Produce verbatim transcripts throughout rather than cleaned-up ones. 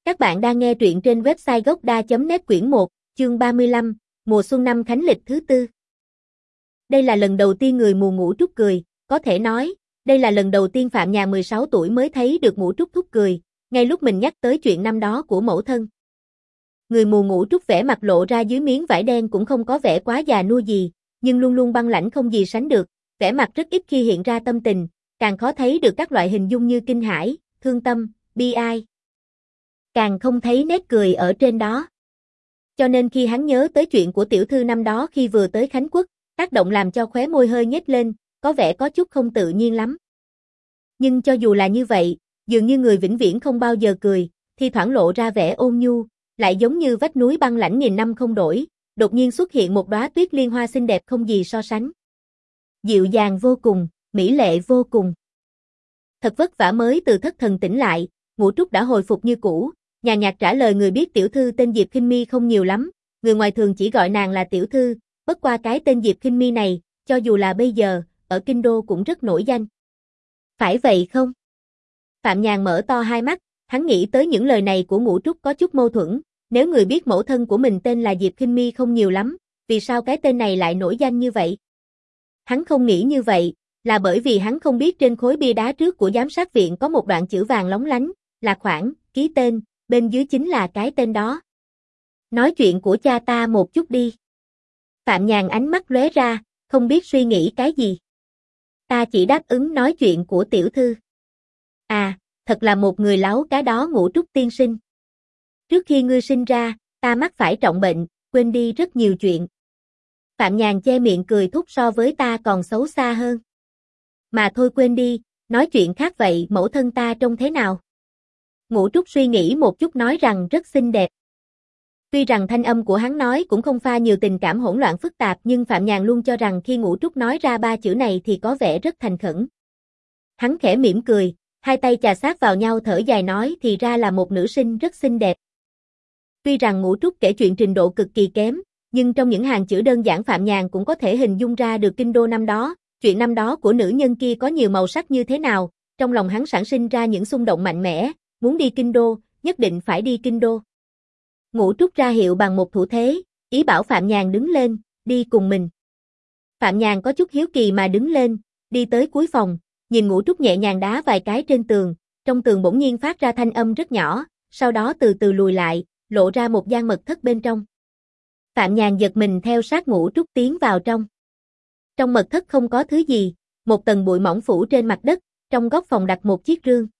Các bạn đang nghe truyện trên website gocda chấm net quyển một, chương ba mươi lăm, mùa xuân năm Khánh lịch thứ tư. Đây là lần đầu tiên người mù Ngũ Trúc cười, có thể nói, đây là lần đầu tiên Phạm Nhàn mười sáu tuổi mới thấy được Ngũ Trúc thúc cười, ngay lúc mình nhắc tới chuyện năm đó của mẫu thân. Người mù Ngũ Trúc vẻ mặt lộ ra dưới miếng vải đen cũng không có vẻ quá già nua gì, nhưng luôn luôn băng lãnh không gì sánh được, vẻ mặt rất ít khi hiện ra tâm tình, càng khó thấy được các loại hình dung như kinh hãi, thương tâm, bi ai. Càng không thấy nét cười ở trên đó. Cho nên khi hắn nhớ tới chuyện của tiểu thư năm đó khi vừa tới Khánh Quốc, tác động làm cho khóe môi hơi nhếch lên, có vẻ có chút không tự nhiên lắm. Nhưng cho dù là như vậy, dường như người vĩnh viễn không bao giờ cười, thi thoảng lộ ra vẻ ôn nhu, lại giống như vách núi băng lãnh nghìn năm không đổi, đột nhiên xuất hiện một đóa tuyết liên hoa xinh đẹp không gì so sánh. Dịu dàng vô cùng, mỹ lệ vô cùng. Thật vất vả mới từ thất thần tỉnh lại, Ngũ Trúc đã hồi phục như cũ, nhàn nhạt trả lời người biết tiểu thư tên Diệp Khinh Mi không nhiều lắm, người ngoài thường chỉ gọi nàng là tiểu thư, bất qua cái tên Diệp Khinh Mi này, cho dù là bây giờ, ở Kinh Đô cũng rất nổi danh. Phải vậy không? Phạm Nhàn mở to hai mắt, hắn nghĩ tới những lời này của Ngũ Trúc có chút mâu thuẫn, nếu người biết mẫu thân của mình tên là Diệp Khinh Mi không nhiều lắm, vì sao cái tên này lại nổi danh như vậy? Hắn không nghĩ như vậy, là bởi vì hắn không biết trên khối bia đá trước của giám sát viện có một đoạn chữ vàng lóng lánh, là khoản, ký tên, bên dưới chính là cái tên đó. Nói chuyện của cha ta một chút đi. Phạm Nhàn ánh mắt lóe ra, không biết suy nghĩ cái gì. Ta chỉ đáp ứng nói chuyện của tiểu thư. À, thật là một người láo cá đó Ngũ Trúc tiên sinh. Trước khi ngươi sinh ra, ta mắc phải trọng bệnh, quên đi rất nhiều chuyện. Phạm Nhàn che miệng cười thúc so với ta còn xấu xa hơn. Mà thôi quên đi, nói chuyện khác vậy mẫu thân ta trông thế nào? Ngũ Trúc suy nghĩ một chút nói rằng rất xinh đẹp. Tuy rằng thanh âm của hắn nói cũng không pha nhiều tình cảm hỗn loạn phức tạp nhưng Phạm Nhàn luôn cho rằng khi Ngũ Trúc nói ra ba chữ này thì có vẻ rất thành khẩn. Hắn khẽ mỉm cười, hai tay chà sát vào nhau thở dài nói thì ra là một nữ sinh rất xinh đẹp. Tuy rằng Ngũ Trúc kể chuyện trình độ cực kỳ kém, nhưng trong những hàng chữ đơn giản Phạm Nhàn cũng có thể hình dung ra được Kinh Đô năm đó, chuyện năm đó của nữ nhân kia có nhiều màu sắc như thế nào, trong lòng hắn sản sinh ra những xung động mạnh mẽ, muốn đi Kinh Đô, nhất định phải đi Kinh Đô. Ngũ Trúc ra hiệu bằng một thủ thế, ý bảo Phạm Nhàn đứng lên, đi cùng mình. Phạm Nhàn có chút hiếu kỳ mà đứng lên, đi tới cuối phòng, nhìn Ngũ Trúc nhẹ nhàng đá vài cái trên tường, trong tường bỗng nhiên phát ra thanh âm rất nhỏ, sau đó từ từ lùi lại, lộ ra một gian mật thất bên trong. Phạm Nhàn giật mình theo sát Ngũ Trúc tiến vào trong. Trong mật thất không có thứ gì, một tầng bụi mỏng phủ trên mặt đất, trong góc phòng đặt một chiếc rương.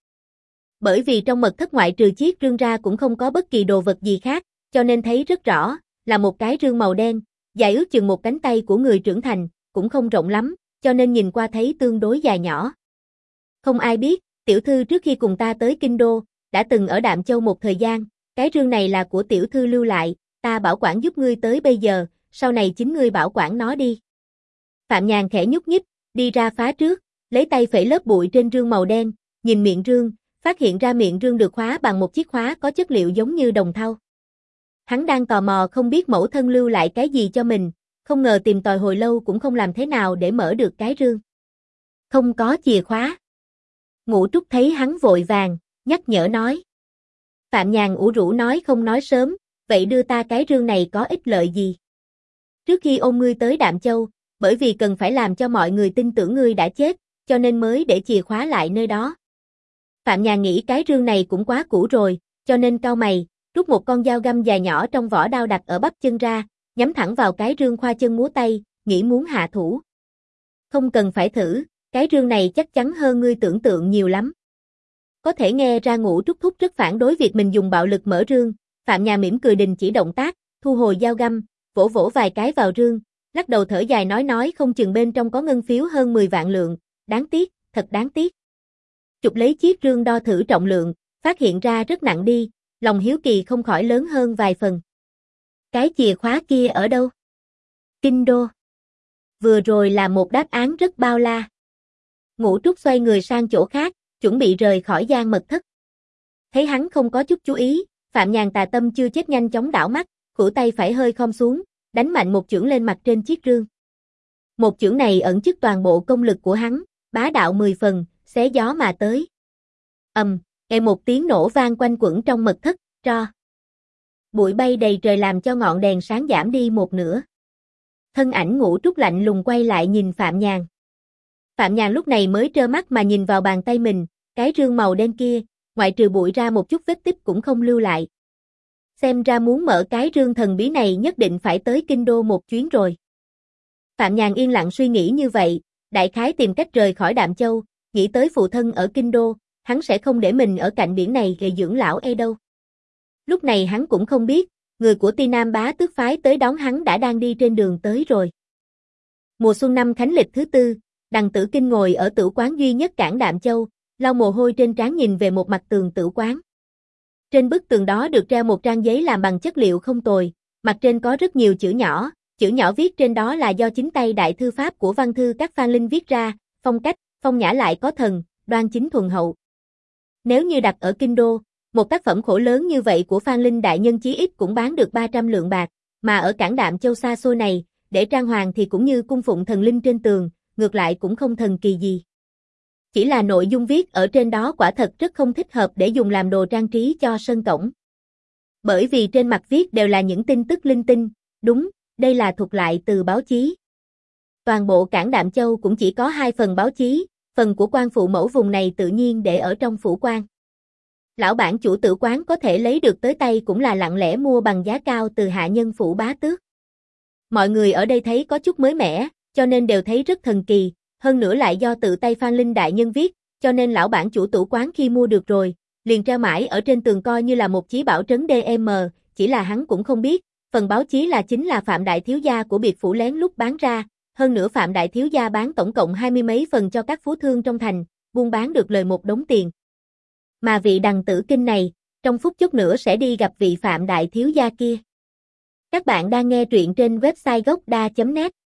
Bởi vì trong mật thất ngoại trừ chiếc rương ra cũng không có bất kỳ đồ vật gì khác, cho nên thấy rất rõ, là một cái rương màu đen, dài ước chừng một cánh tay của người trưởng thành, cũng không rộng lắm, cho nên nhìn qua thấy tương đối dài nhỏ. Không ai biết, tiểu thư trước khi cùng ta tới Kinh Đô, đã từng ở Đạm Châu một thời gian, cái rương này là của tiểu thư lưu lại, ta bảo quản giúp ngươi tới bây giờ, sau này chính ngươi bảo quản nó đi. Phạm Nhàn khẽ nhúc nhích, đi ra phá trước, lấy tay phẩy lớp bụi trên rương màu đen, nhìn miệng rương, phát hiện ra miệng rương được khóa bằng một chiếc khóa có chất liệu giống như đồng thau. Hắn đang tò mò không biết mẫu thân lưu lại cái gì cho mình, không ngờ tìm tòi hồi lâu cũng không làm thế nào để mở được cái rương. Không có chìa khóa. Ngũ Trúc thấy hắn vội vàng, nhắc nhở nói. Phạm Nhàn ủ rũ nói không nói sớm, vậy đưa ta cái rương này có ích lợi gì? Trước khi ôm ngươi tới Đạm Châu, bởi vì cần phải làm cho mọi người tin tưởng ngươi đã chết, cho nên mới để chìa khóa lại nơi đó. Phạm Nhàn nghĩ cái rương này cũng quá cũ rồi, cho nên cau mày, rút một con dao găm dài nhỏ trong vỏ đao đặt ở bắp chân ra, nhắm thẳng vào cái rương khoa chân múa tay, nghĩ muốn hạ thủ. Không cần phải thử, cái rương này chắc chắn hơn ngươi tưởng tượng nhiều lắm. Có thể nghe ra Ngũ Trúc thúc rất phản đối việc mình dùng bạo lực mở rương, Phạm Nhàn mỉm cười đình chỉ động tác, thu hồi dao găm, vỗ vỗ vài cái vào rương, lắc đầu thở dài nói nói không chừng bên trong có ngân phiếu hơn mười vạn lượng, đáng tiếc, thật đáng tiếc. Chụp lấy chiếc rương đo thử trọng lượng, phát hiện ra rất nặng đi, lòng hiếu kỳ không khỏi lớn hơn vài phần. Cái chìa khóa kia ở đâu? Kinh Đô. Vừa rồi là một đáp án rất bao la. Ngũ Trúc xoay người sang chỗ khác, chuẩn bị rời khỏi gian mật thất. Thấy hắn không có chút chú ý, Phạm Nhàn tà tâm chưa chết nhanh chóng đảo mắt, khuỷu tay phải hơi khom xuống, đánh mạnh một chưởng lên mặt trên chiếc rương. Một chưởng này ẩn chứa toàn bộ công lực của hắn, bá đạo mười phần, xé gió mà tới. Ầm, nghe một tiếng nổ vang quanh quẩn trong mật thất, Tro. Bụi bay đầy trời làm cho ngọn đèn sáng giảm đi một nửa. Thân ảnh Ngũ Trúc lạnh lùng quay lại nhìn Phạm Nhàn. Phạm Nhàn lúc này mới trơ mắt mà nhìn vào bàn tay mình, cái rương màu đen kia, ngoại trừ bụi ra một chút vết tích cũng không lưu lại. Xem ra muốn mở cái rương thần bí này nhất định phải tới Kinh Đô một chuyến rồi. Phạm Nhàn yên lặng suy nghĩ như vậy, đại khái tìm cách rời khỏi Đạm Châu, nghĩ tới phụ thân ở Kinh Đô, hắn sẽ không để mình ở cạnh biển này để dưỡng lão e đâu. Lúc này hắn cũng không biết, người của Ti Nam Bá Tước phái tới đón hắn đã đang đi trên đường tới rồi. Mùa xuân năm khánh lịch thứ tư, Đằng Tử Kinh ngồi ở tử quán duy nhất cảng Đạm Châu, lau mồ hôi trên trán nhìn về một mặt tường tử quán. Trên bức tường đó được treo một trang giấy làm bằng chất liệu không tồi, mặt trên có rất nhiều chữ nhỏ, chữ nhỏ viết trên đó là do chính tay đại thư pháp của văn thư các Phan Linh viết ra, phong cách, phong nhã lại có thần, đoan chính thuần hậu. Nếu như đặt ở Kinh Đô, một tác phẩm khổ lớn như vậy của Phan Linh đại nhân chí ít cũng bán được ba trăm lượng bạc, mà ở cảng Đạm Châu xa xôi này, để trang hoàng thì cũng như cung phụng thần linh trên tường, ngược lại cũng không thần kỳ gì. Chỉ là nội dung viết ở trên đó quả thật rất không thích hợp để dùng làm đồ trang trí cho sân cổng. Bởi vì trên mặt viết đều là những tin tức linh tinh, đúng, đây là thuộc lại từ báo chí. Toàn bộ cảng Đạm Châu cũng chỉ có hai phần báo chí, phần của quan phụ mẫu vùng này tự nhiên để ở trong phủ quan. Lão bản chủ tử quán có thể lấy được tới tay cũng là lặng lẽ mua bằng giá cao từ hạ nhân phủ bá tước. Mọi người ở đây thấy có chút mới mẻ, cho nên đều thấy rất thần kỳ, hơn nữa lại do tự tay Phan Linh đại nhân viết, cho nên lão bản chủ tử quán khi mua được rồi, liền treo mãi ở trên tường coi như là một chí bảo trấn đê em, chỉ là hắn cũng không biết, phần báo chí là chính là Phạm đại thiếu gia của biệt phủ lén lút bán ra, hơn nữa Phạm đại thiếu gia bán tổng cộng hai mươi mấy phần cho các phú thương trong thành, buôn bán được lời một đống tiền. Mà vị Đằng Tử Kinh này, trong phút chốc nữa sẽ đi gặp vị Phạm đại thiếu gia kia. Các bạn đang nghe truyện trên website gốc đa chấm net.